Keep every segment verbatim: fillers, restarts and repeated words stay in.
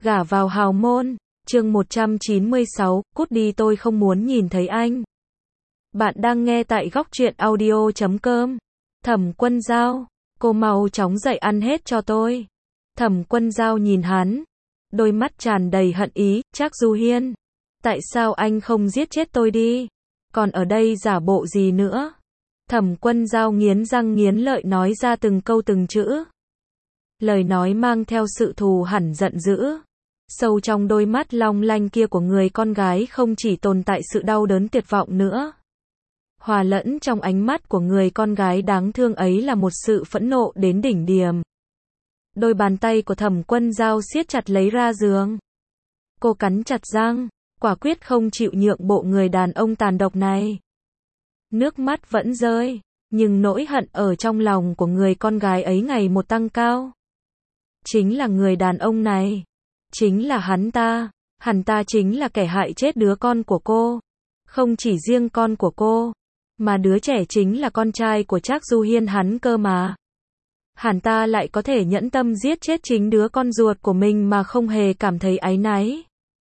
Gả vào hào môn, chương một trăm chín mươi sáu, cút đi tôi không muốn nhìn thấy anh. Bạn đang nghe tại góc truyện audio chấm com. Thẩm Quân Dao, cô mau chóng dậy ăn hết cho tôi. Thẩm Quân Dao nhìn hắn, đôi mắt tràn đầy hận ý, Trác Du Hiên. Tại sao anh không giết chết tôi đi? Còn ở đây giả bộ gì nữa? Thẩm Quân Dao nghiến răng nghiến lợi nói ra từng câu từng chữ. Lời nói mang theo sự thù hằn giận dữ. Sâu trong đôi mắt long lanh kia của người con gái không chỉ tồn tại sự đau đớn tuyệt vọng nữa. Hòa lẫn trong ánh mắt của người con gái đáng thương ấy là một sự phẫn nộ đến đỉnh điểm. Đôi bàn tay của Thẩm Quân Dao siết chặt lấy ra giường. Cô cắn chặt răng, quả quyết không chịu nhượng bộ người đàn ông tàn độc này. Nước mắt vẫn rơi, nhưng nỗi hận ở trong lòng của người con gái ấy ngày một tăng cao. Chính là người đàn ông này. Chính là hắn ta. Hắn ta chính là kẻ hại chết đứa con của cô. Không chỉ riêng con của cô, mà đứa trẻ chính là con trai của Trác Du Hiên hắn cơ mà. Hắn ta lại có thể nhẫn tâm giết chết chính đứa con ruột của mình mà không hề cảm thấy áy náy.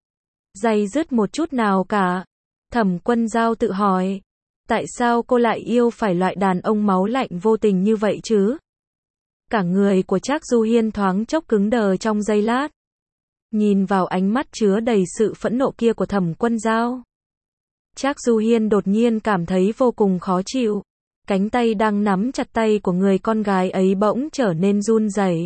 Day dứt một chút nào cả. Thẩm Quân Dao tự hỏi. Tại sao cô lại yêu phải loại đàn ông máu lạnh vô tình như vậy chứ? Cả người của Trác Du Hiên thoáng chốc cứng đờ trong giây lát. Nhìn vào ánh mắt chứa đầy sự phẫn nộ kia của Thẩm Quân Dao. Trác Du Hiên đột nhiên cảm thấy vô cùng khó chịu. Cánh tay đang nắm chặt tay của người con gái ấy bỗng trở nên run rẩy.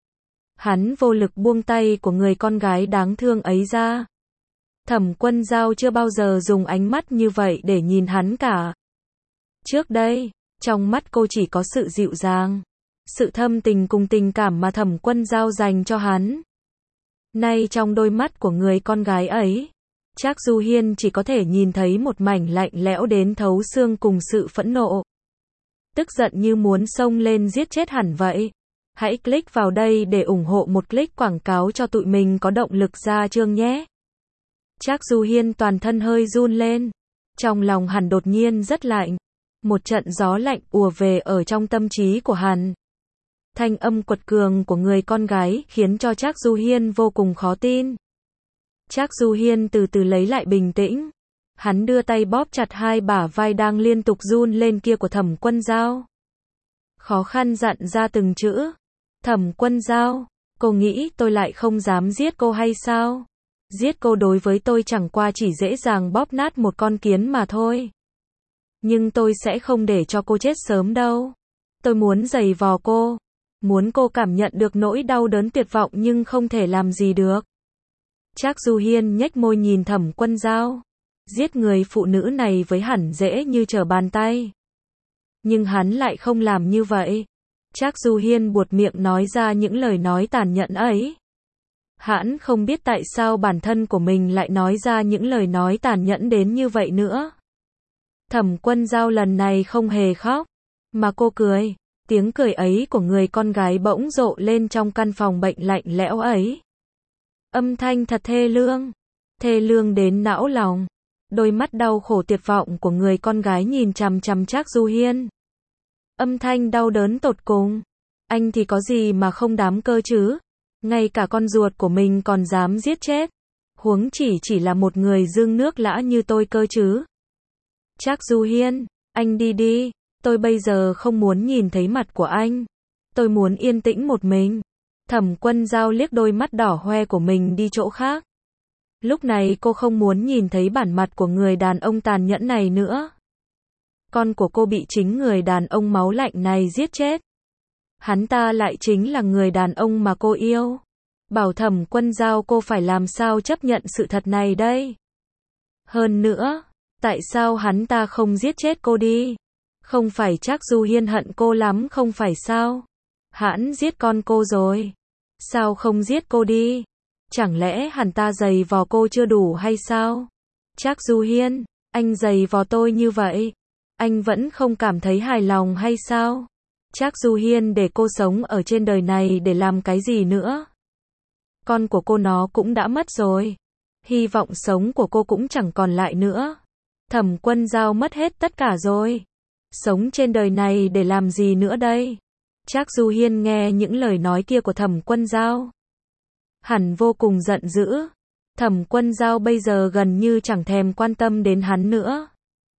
Hắn vô lực buông tay của người con gái đáng thương ấy ra. Thẩm Quân Dao chưa bao giờ dùng ánh mắt như vậy để nhìn hắn cả. Trước đây, trong mắt cô chỉ có sự dịu dàng, sự thâm tình cùng tình cảm mà Thẩm Quân Dao dành cho hắn. Nay trong đôi mắt của người con gái ấy, Trác Du Hiên chỉ có thể nhìn thấy một mảnh lạnh lẽo đến thấu xương cùng sự phẫn nộ. Tức giận như muốn xông lên giết chết hẳn vậy. Hãy click vào đây để ủng hộ một click quảng cáo cho tụi mình có động lực ra chương nhé. Trác Du Hiên toàn thân hơi run lên. Trong lòng hắn đột nhiên rất lạnh. Một trận gió lạnh ùa về ở trong tâm trí của hắn. Thanh âm quật cường của người con gái khiến cho Trác Du Hiên vô cùng khó tin. Trác Du Hiên từ từ lấy lại bình tĩnh. Hắn đưa tay bóp chặt hai bả vai đang liên tục run lên kia của Thẩm Quân Dao. Khó khăn dặn ra từng chữ. Thẩm Quân Dao, cô nghĩ tôi lại không dám giết cô hay sao? Giết cô đối với tôi chẳng qua chỉ dễ dàng bóp nát một con kiến mà thôi. Nhưng tôi sẽ không để cho cô chết sớm đâu. Tôi muốn giày vò cô. Muốn cô cảm nhận được nỗi đau đớn tuyệt vọng nhưng không thể làm gì được. Trác Du Hiên nhếch môi nhìn Thẩm Quân Dao. Giết người phụ nữ này với hẳn dễ như trở bàn tay. Nhưng hắn lại không làm như vậy. Trác Du Hiên buột miệng nói ra những lời nói tàn nhẫn ấy. Hắn không biết tại sao bản thân của mình lại nói ra những lời nói tàn nhẫn đến như vậy nữa. Thẩm Quân Dao lần này không hề khóc, mà cô cười. Tiếng cười ấy của người con gái bỗng rộ lên trong căn phòng bệnh lạnh lẽo ấy. Âm thanh thật thê lương, thê lương đến não lòng. Đôi mắt đau khổ tuyệt vọng của người con gái nhìn chằm chằm Trác Du Hiên. Âm thanh đau đớn tột cùng. Anh thì có gì mà không đám cơ chứ? Ngay cả con ruột của mình còn dám giết chết. Huống chỉ chỉ là một người dương nước lã như tôi cơ chứ. Trác Du Hiên, anh đi đi. Tôi bây giờ không muốn nhìn thấy mặt của anh. Tôi muốn yên tĩnh một mình. Thẩm Quân Dao liếc đôi mắt đỏ hoe của mình đi chỗ khác. Lúc này cô không muốn nhìn thấy bản mặt của người đàn ông tàn nhẫn này nữa. Con của cô bị chính người đàn ông máu lạnh này giết chết. Hắn ta lại chính là người đàn ông mà cô yêu. Bảo Thẩm Quân Dao cô phải làm sao chấp nhận sự thật này đây? Hơn nữa, tại sao hắn ta không giết chết cô đi? Không phải Trác Du Hiên hận cô lắm không phải sao? Hắn giết con cô rồi. Sao không giết cô đi? Chẳng lẽ hắn ta giày vò cô chưa đủ hay sao? Trác Du Hiên, anh giày vò tôi như vậy. Anh vẫn không cảm thấy hài lòng hay sao? Trác Du Hiên để cô sống ở trên đời này để làm cái gì nữa? Con của cô nó cũng đã mất rồi. Hy vọng sống của cô cũng chẳng còn lại nữa. Thẩm Quân Dao mất hết tất cả rồi. Sống trên đời này để làm gì nữa đây? Trác Du Hiên nghe những lời nói kia của Thẩm Quân Dao. Hẳn vô cùng giận dữ. Thẩm Quân Dao bây giờ gần như chẳng thèm quan tâm đến hắn nữa.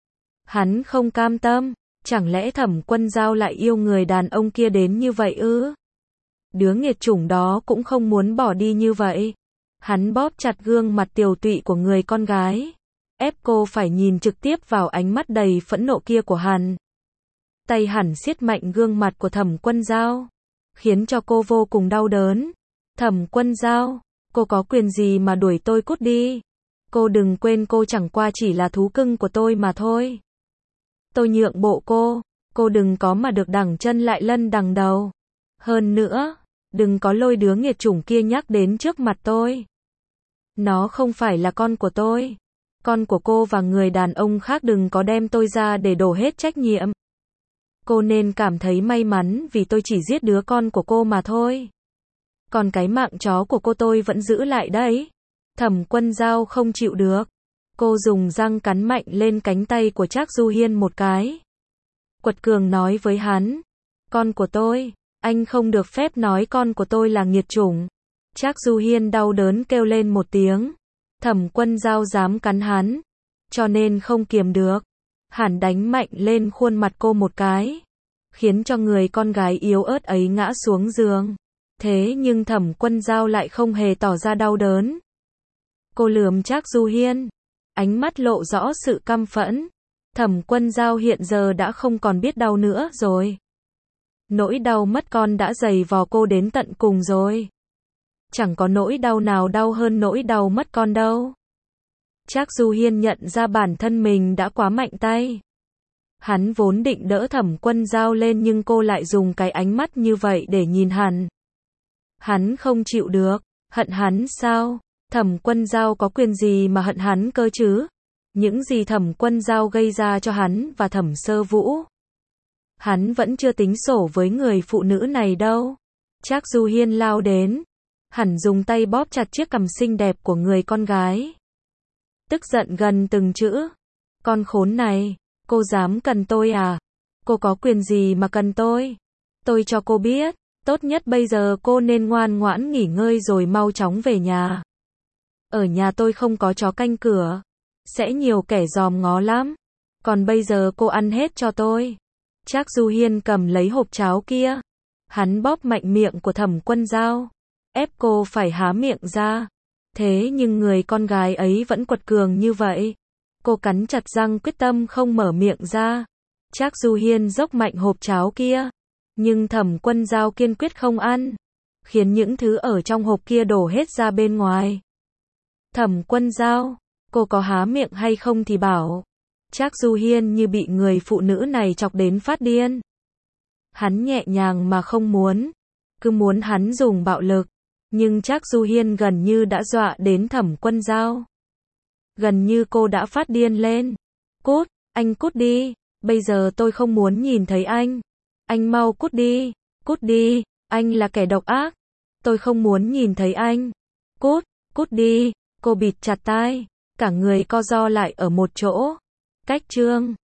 Hắn không cam tâm, chẳng lẽ Thẩm Quân Dao lại yêu người đàn ông kia đến như vậy ư? Đứa nghiệt chủng đó cũng không muốn bỏ đi như vậy. Hắn bóp chặt gương mặt tiều tụy của người con gái, ép cô phải nhìn trực tiếp vào ánh mắt đầy phẫn nộ kia của hắn. Tay hắn siết mạnh gương mặt của Thẩm Quân Dao, khiến cho cô vô cùng đau đớn. Thẩm Quân Dao, cô có quyền gì mà đuổi tôi cút đi? Cô đừng quên cô chẳng qua chỉ là thú cưng của tôi mà thôi. Tôi nhượng bộ cô, cô đừng có mà được đằng chân lại lân đằng đầu. Hơn nữa, đừng có lôi đứa nghiệt chủng kia nhắc đến trước mặt tôi. Nó không phải là con của tôi. Con của cô và người đàn ông khác đừng có đem tôi ra để đổ hết trách nhiệm. Cô nên cảm thấy may mắn vì tôi chỉ giết đứa con của cô mà thôi. Còn cái mạng chó của cô tôi vẫn giữ lại đấy. Thẩm Quân Dao không chịu được. Cô dùng răng cắn mạnh lên cánh tay của Trác Du Hiên một cái. Quật cường nói với hắn. Con của tôi, anh không được phép nói con của tôi là nghiệt chủng. Trác Du Hiên đau đớn kêu lên một tiếng. Thẩm Quân Dao dám cắn hắn, cho nên không kiềm được. Hắn đánh mạnh lên khuôn mặt cô một cái, khiến cho người con gái yếu ớt ấy ngã xuống giường. Thế nhưng Thẩm Quân Dao lại không hề tỏ ra đau đớn. Cô lườm Trác Du Hiên, ánh mắt lộ rõ sự căm phẫn. Thẩm Quân Dao hiện giờ đã không còn biết đau nữa rồi. Nỗi đau mất con đã dày vò cô đến tận cùng rồi. Chẳng có nỗi đau nào đau hơn nỗi đau mất con đâu. Trác Du Hiên nhận ra bản thân mình đã quá mạnh tay. Hắn vốn định đỡ Thẩm Quân Dao lên nhưng cô lại dùng cái ánh mắt như vậy để nhìn hắn. Hắn không chịu được, hận hắn sao? Thẩm Quân Dao có quyền gì mà hận hắn cơ chứ? Những gì Thẩm Quân Dao gây ra cho hắn và Thẩm Sơ Vũ, hắn vẫn chưa tính sổ với người phụ nữ này đâu. Trác Du Hiên lao đến, hắn dùng tay bóp chặt chiếc cằm xinh đẹp của người con gái. Tức giận gần từng chữ. Con khốn này, cô dám cần tôi à? Cô có quyền gì mà cần tôi? Tôi cho cô biết, tốt nhất bây giờ cô nên ngoan ngoãn nghỉ ngơi rồi mau chóng về nhà. Ở nhà tôi không có chó canh cửa, sẽ nhiều kẻ dòm ngó lắm. Còn bây giờ cô ăn hết cho tôi. Trác Du Hiên cầm lấy hộp cháo kia, hắn bóp mạnh miệng của Thẩm Quân Dao, ép cô phải há miệng ra. Thế nhưng người con gái ấy vẫn quật cường như vậy. Cô cắn chặt răng quyết tâm không mở miệng ra. Trác Du Hiên dốc mạnh hộp cháo kia, nhưng Thẩm Quân Dao kiên quyết không ăn, khiến những thứ ở trong hộp kia đổ hết ra bên ngoài. Thẩm Quân Dao, cô có há miệng hay không thì bảo. Trác Du Hiên như bị người phụ nữ này chọc đến phát điên. Hắn nhẹ nhàng mà không muốn, cứ muốn hắn dùng bạo lực. Nhưng Trác Du Hiên gần như đã dọa đến Thẩm Quân Dao. Gần như cô đã phát điên lên. Cút, anh cút đi, bây giờ tôi không muốn nhìn thấy anh. Anh mau cút đi, cút đi, anh là kẻ độc ác. Tôi không muốn nhìn thấy anh. Cút, cút đi, cô bịt chặt tai, cả người co ro lại ở một chỗ. Cách chương